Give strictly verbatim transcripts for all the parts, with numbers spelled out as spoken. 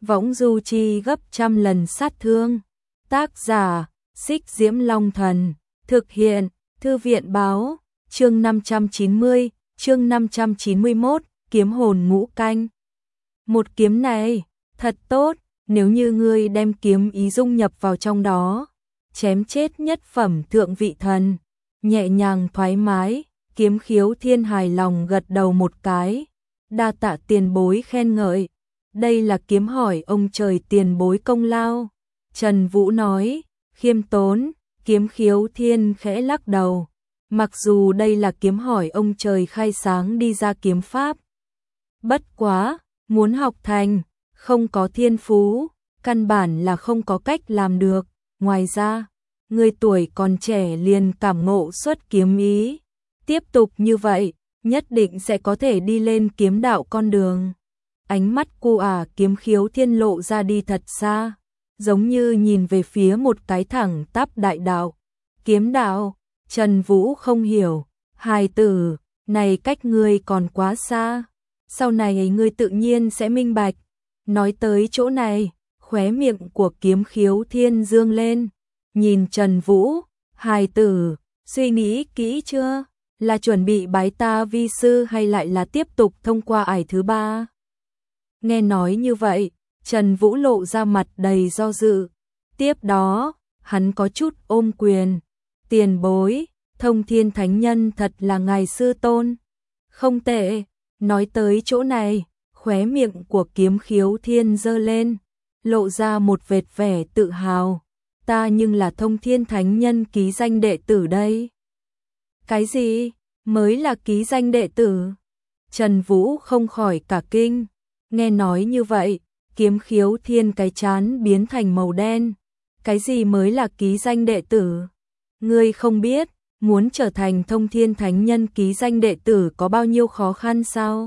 võng du chi gấp trăm lần sát thương. Tác giả, Xích Diễm Long Thần, thực hiện, Thư viện báo, chương năm trăm chín mươi, chương năm trăm chín mươi mốt, kiếm hồn ngũ canh. Một kiếm này, thật tốt, nếu như ngươi đem kiếm ý dung nhập vào trong đó, chém chết nhất phẩm thượng vị thần, nhẹ nhàng thoải mái. Kiếm Khiếu Thiên hài lòng gật đầu một cái, đa tạ tiền bối khen ngợi, đây là kiếm hỏi ông trời tiền bối công lao. Trần Vũ nói, khiêm tốn. Kiếm Khiếu Thiên khẽ lắc đầu, mặc dù đây là kiếm hỏi ông trời khai sáng đi ra kiếm pháp. Bất quá, muốn học thành, không có thiên phú, căn bản là không có cách làm được. Ngoài ra, người tuổi còn trẻ liền cảm ngộ xuất kiếm ý. Tiếp tục như vậy, nhất định sẽ có thể đi lên kiếm đạo con đường. Ánh mắt cô ả Kiếm Khiếu Thiên lộ ra đi thật xa, giống như nhìn về phía một cái thẳng tắp đại đạo. Kiếm đạo, Trần Vũ không hiểu, hài tử, này cách ngươi còn quá xa, sau này ngươi tự nhiên sẽ minh bạch. Nói tới chỗ này, khóe miệng của Kiếm Khiếu Thiên dương lên, nhìn Trần Vũ, hài tử, suy nghĩ kỹ chưa? Là chuẩn bị bái ta vi sư hay lại là tiếp tục thông qua ải thứ ba? Nghe nói như vậy, Trần Vũ lộ ra mặt đầy do dự. Tiếp đó, hắn có chút ôm quyền. Tiền bối, Thông Thiên Thánh Nhân thật là ngài sư tôn. Không tệ, nói tới chỗ này, khóe miệng của Kiếm Khiếu Thiên giơ lên, lộ ra một vệt vẻ tự hào. Ta nhưng là Thông Thiên Thánh Nhân ký danh đệ tử đây. Cái gì? Mới là ký danh đệ tử? Trần Vũ không khỏi cả kinh. Nghe nói như vậy, Kiếm Khiếu Thiên cái trán biến thành màu đen. Cái gì mới là ký danh đệ tử? Ngươi không biết, muốn trở thành Thông Thiên Thánh Nhân ký danh đệ tử có bao nhiêu khó khăn sao?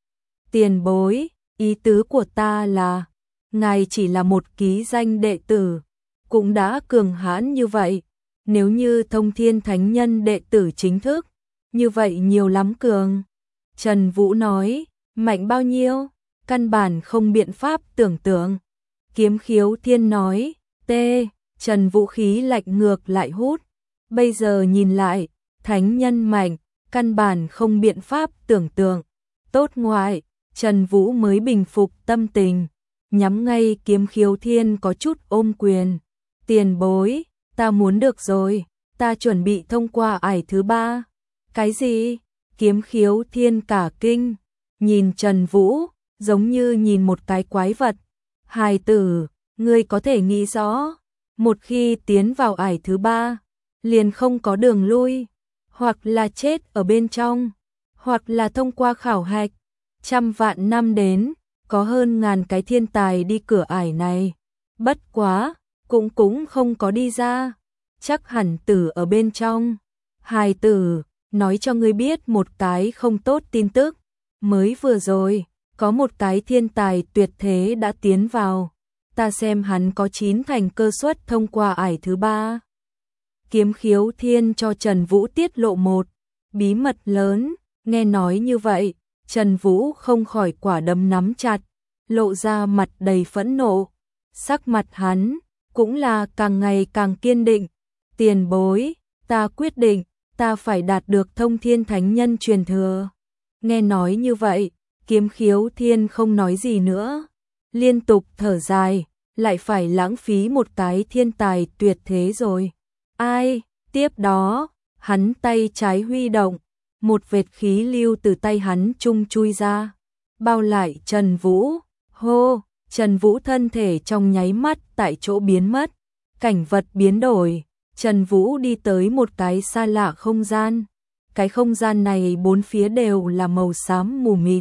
Tiền bối, ý tứ của ta là, ngài chỉ là một ký danh đệ tử, cũng đã cường hãn như vậy. Nếu như Thông Thiên Thánh Nhân đệ tử chính thức, như vậy nhiều lắm cường. Trần Vũ nói, mạnh bao nhiêu? Căn bản không biện pháp tưởng tượng. Kiếm Khiếu Thiên nói, tê, Trần Vũ khí lạnh ngược lại hút. Bây giờ nhìn lại, thánh nhân mạnh, căn bản không biện pháp tưởng tượng. Tốt ngoại, Trần Vũ mới bình phục tâm tình, nhắm ngay Kiếm Khiếu Thiên có chút ôm quyền. Tiền bối, ta muốn được rồi, ta chuẩn bị thông qua ải thứ ba. Cái gì? Kiếm Khiếu Thiên cả kinh, nhìn Trần Vũ, giống như nhìn một cái quái vật. Hài tử, ngươi có thể nghĩ rõ, một khi tiến vào ải thứ ba, liền không có đường lui, hoặc là chết ở bên trong, hoặc là thông qua khảo hạch. Trăm vạn năm đến, có hơn ngàn cái thiên tài đi cửa ải này. Bất quá, cũng cũng không có đi ra, chắc hẳn tử ở bên trong. Hài tử, nói cho ngươi biết một cái không tốt tin tức. Mới vừa rồi, có một cái thiên tài tuyệt thế đã tiến vào. Ta xem hắn có chín thành cơ suất thông qua ải thứ ba. Kiếm Khiếu Thiên cho Trần Vũ tiết lộ một bí mật lớn. Nghe nói như vậy, Trần Vũ không khỏi quả đấm nắm chặt, lộ ra mặt đầy phẫn nộ. Sắc mặt hắn cũng là càng ngày càng kiên định. Tiền bối, ta quyết định, ta phải đạt được Thông Thiên Thánh Nhân truyền thừa. Nghe nói như vậy, Kiếm Khiếu Thiên không nói gì nữa, liên tục thở dài, lại phải lãng phí một cái thiên tài tuyệt thế rồi. Ai? Tiếp đó, hắn tay trái huy động, một vệt khí lưu từ tay hắn trung chui ra, bao lại Trần Vũ. Hô, Trần Vũ thân thể trong nháy mắt tại chỗ biến mất, cảnh vật biến đổi. Trần Vũ đi tới một cái xa lạ không gian. Cái không gian này bốn phía đều là màu xám mù mịt,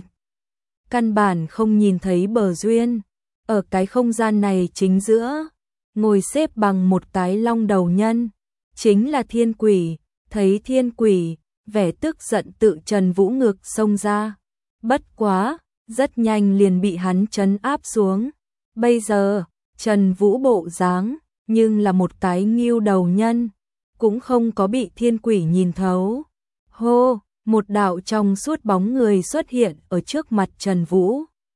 căn bản không nhìn thấy bờ duyên. Ở cái không gian này chính giữa, ngồi xếp bằng một cái long đầu nhân, chính là thiên quỷ. Thấy thiên quỷ, vẻ tức giận tự Trần Vũ ngược xông ra. Bất quá, rất nhanh liền bị hắn trấn áp xuống. Bây giờ, Trần Vũ bộ dáng nhưng là một cái ngưu đầu nhân, cũng không có bị thiên quỷ nhìn thấu. Hô, một đạo trong suốt bóng người xuất hiện ở trước mặt Trần Vũ.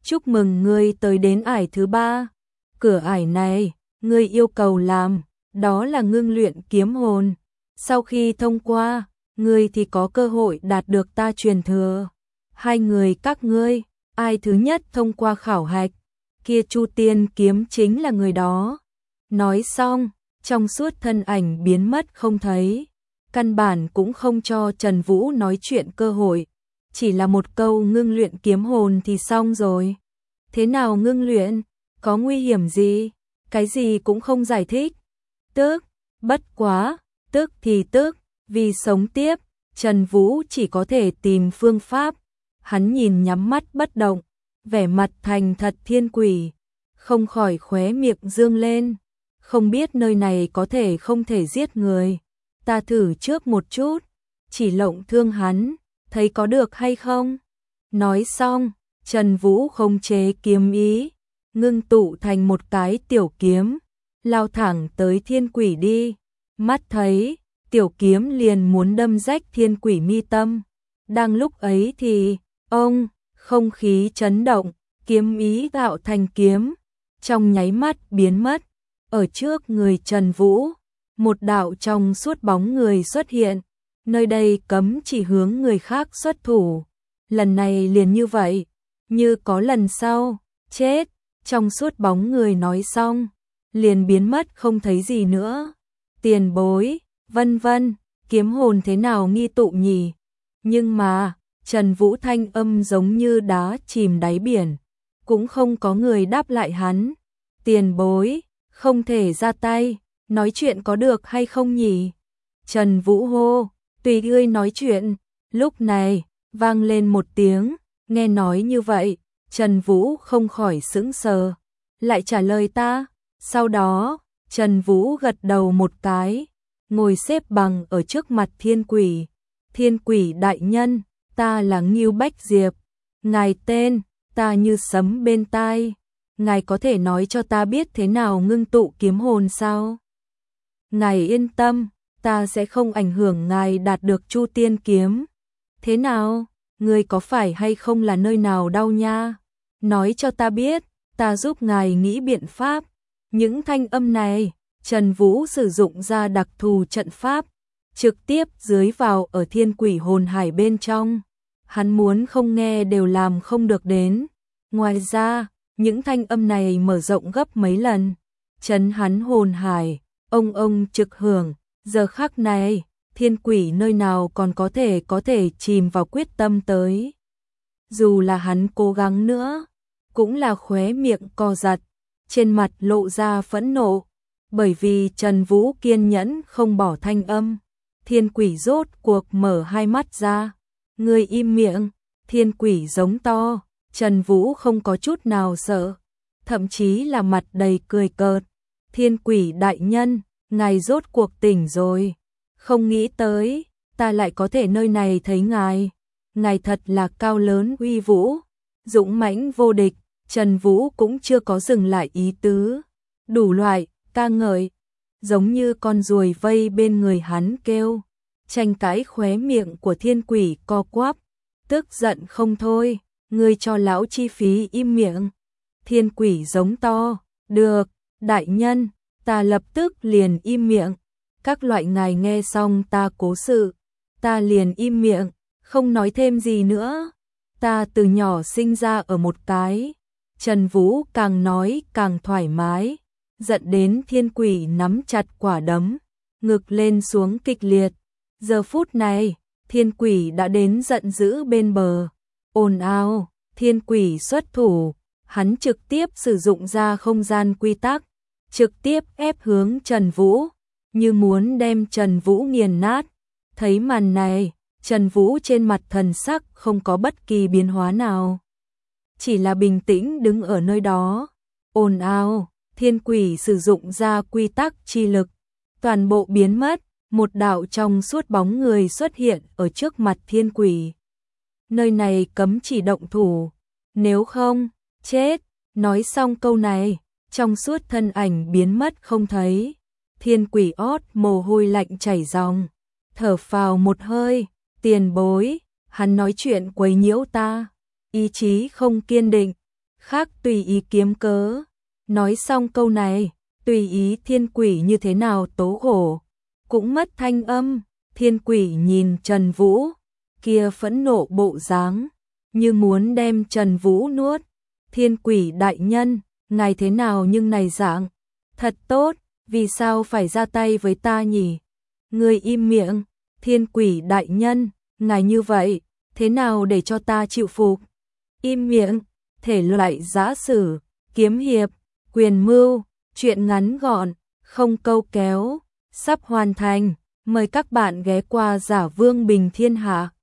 chúc mừng ngươi tới đến ải thứ ba. Cửa ải này, ngươi yêu cầu làm, đó là ngưng luyện kiếm hồn. Sau khi thông qua, ngươi thì có cơ hội đạt được ta truyền thừa. Hai người các ngươi, ai thứ nhất thông qua khảo hạch, kia Chu Tiên kiếm chính là người đó. Nói xong, trong suốt thân ảnh biến mất không thấy, căn bản cũng không cho Trần Vũ nói chuyện cơ hội, chỉ là một câu ngưng luyện kiếm hồn thì xong rồi. Thế nào ngưng luyện? Có nguy hiểm gì? Cái gì cũng không giải thích. Tức, bất quá, tức thì tức, vì sống tiếp, Trần Vũ chỉ có thể tìm phương pháp. Hắn nhìn nhắm mắt bất động, vẻ mặt thành thật thiên quỷ, không khỏi khóe miệng dương lên. Không biết nơi này có thể không thể giết người, ta thử trước một chút, chỉ lộng thương hắn, thấy có được hay không? Nói xong, Trần Vũ không chế kiếm ý, ngưng tụ thành một cái tiểu kiếm, lao thẳng tới thiên quỷ đi. Mắt thấy, tiểu kiếm liền muốn đâm rách thiên quỷ mi tâm. Đang lúc ấy thì, ông, không khí chấn động, kiếm ý tạo thành kiếm, trong nháy mắt biến mất. Ở trước người Trần Vũ, một đạo trong suốt bóng người xuất hiện, nơi đây cấm chỉ hướng người khác xuất thủ. Lần này liền như vậy, như có lần sau, chết, trong suốt bóng người nói xong, liền biến mất không thấy gì nữa. Tiền bối, vân vân, kiếm hồn thế nào nghi tụ nhỉ? Nhưng mà, Trần Vũ thanh âm giống như đá chìm đáy biển, cũng không có người đáp lại hắn. Tiền bối, không thể ra tay, nói chuyện có được hay không nhỉ? Trần Vũ hô, tùy ngươi nói chuyện. Lúc này, vang lên một tiếng, nghe nói như vậy, Trần Vũ không khỏi sững sờ, lại trả lời ta. Sau đó, Trần Vũ gật đầu một cái, ngồi xếp bằng ở trước mặt thiên quỷ. Thiên quỷ đại nhân, ta là Ngưu Bách Diệp, ngài tên, ta như sấm bên tai. Ngài có thể nói cho ta biết thế nào ngưng tụ kiếm hồn sao? Ngài yên tâm, ta sẽ không ảnh hưởng ngài đạt được Chu Tiên kiếm. Thế nào, người có phải hay không là nơi nào đau nha? Nói cho ta biết, ta giúp ngài nghĩ biện pháp. Những thanh âm này, Trần Vũ sử dụng ra đặc thù trận pháp, trực tiếp dưới vào ở thiên quỷ hồn hải bên trong. Hắn muốn không nghe đều làm không được đến. Ngoài ra, những thanh âm này mở rộng gấp mấy lần, chấn hắn hồn hải, ông ông trực hưởng. Giờ khắc này, thiên quỷ nơi nào còn có thể có thể chìm vào quyết tâm tới. Dù là hắn cố gắng nữa, cũng là khóe miệng co giật, trên mặt lộ ra phẫn nộ, bởi vì Trần Vũ kiên nhẫn không bỏ thanh âm. Thiên quỷ rốt cuộc mở hai mắt ra, người im miệng, thiên quỷ giống to. Trần Vũ không có chút nào sợ, thậm chí là mặt đầy cười cợt. Thiên quỷ đại nhân, ngài rốt cuộc tỉnh rồi. Không nghĩ tới, ta lại có thể nơi này thấy ngài. Ngài thật là cao lớn uy vũ, dũng mãnh vô địch. Trần Vũ cũng chưa có dừng lại ý tứ, đủ loại ca ngợi, giống như con ruồi vây bên người hắn kêu. Tranh cãi khóe miệng của thiên quỷ co quắp, tức giận không thôi. Ngươi cho lão chi phí im miệng. Thiên quỷ giống to, được, đại nhân, ta lập tức liền im miệng. Các loại ngài nghe xong ta cố sự, ta liền im miệng, không nói thêm gì nữa. Ta từ nhỏ sinh ra ở một cái. Trần Vũ càng nói càng thoải mái, giận đến thiên quỷ nắm chặt quả đấm, ngực lên xuống kịch liệt. Giờ phút này, thiên quỷ đã đến giận dữ bên bờ. Ồn ào, thiên quỷ xuất thủ, hắn trực tiếp sử dụng ra không gian quy tắc, trực tiếp ép hướng Trần Vũ, như muốn đem Trần Vũ nghiền nát. Thấy màn này, Trần Vũ trên mặt thần sắc không có bất kỳ biến hóa nào, chỉ là bình tĩnh đứng ở nơi đó. Ồn ào, thiên quỷ sử dụng ra quy tắc chi lực, toàn bộ biến mất, một đạo trong suốt bóng người xuất hiện ở trước mặt thiên quỷ. Nơi này cấm chỉ động thủ, nếu không, chết. Nói xong câu này, trong suốt thân ảnh biến mất không thấy. Thiên quỷ ót mồ hôi lạnh chảy ròng, thở phào một hơi. Tiền bối, hắn nói chuyện quấy nhiễu ta, ý chí không kiên định, khác tùy ý kiếm cớ. Nói xong câu này, tùy ý thiên quỷ như thế nào tố khổ, cũng mất thanh âm. Thiên quỷ nhìn Trần Vũ, kia phẫn nộ bộ dáng, như muốn đem Trần Vũ nuốt. Thiên quỷ đại nhân, ngài thế nào nhưng này dạng, thật tốt, vì sao phải ra tay với ta nhỉ? Ngươi im miệng, thiên quỷ đại nhân, ngài như vậy, thế nào để cho ta chịu phục? Im miệng, thể loại giã sử, kiếm hiệp, quyền mưu, truyện ngắn gọn, không câu kéo, sắp hoàn thành. Mời các bạn ghé qua Giả Vương Bình Thiên Hạ.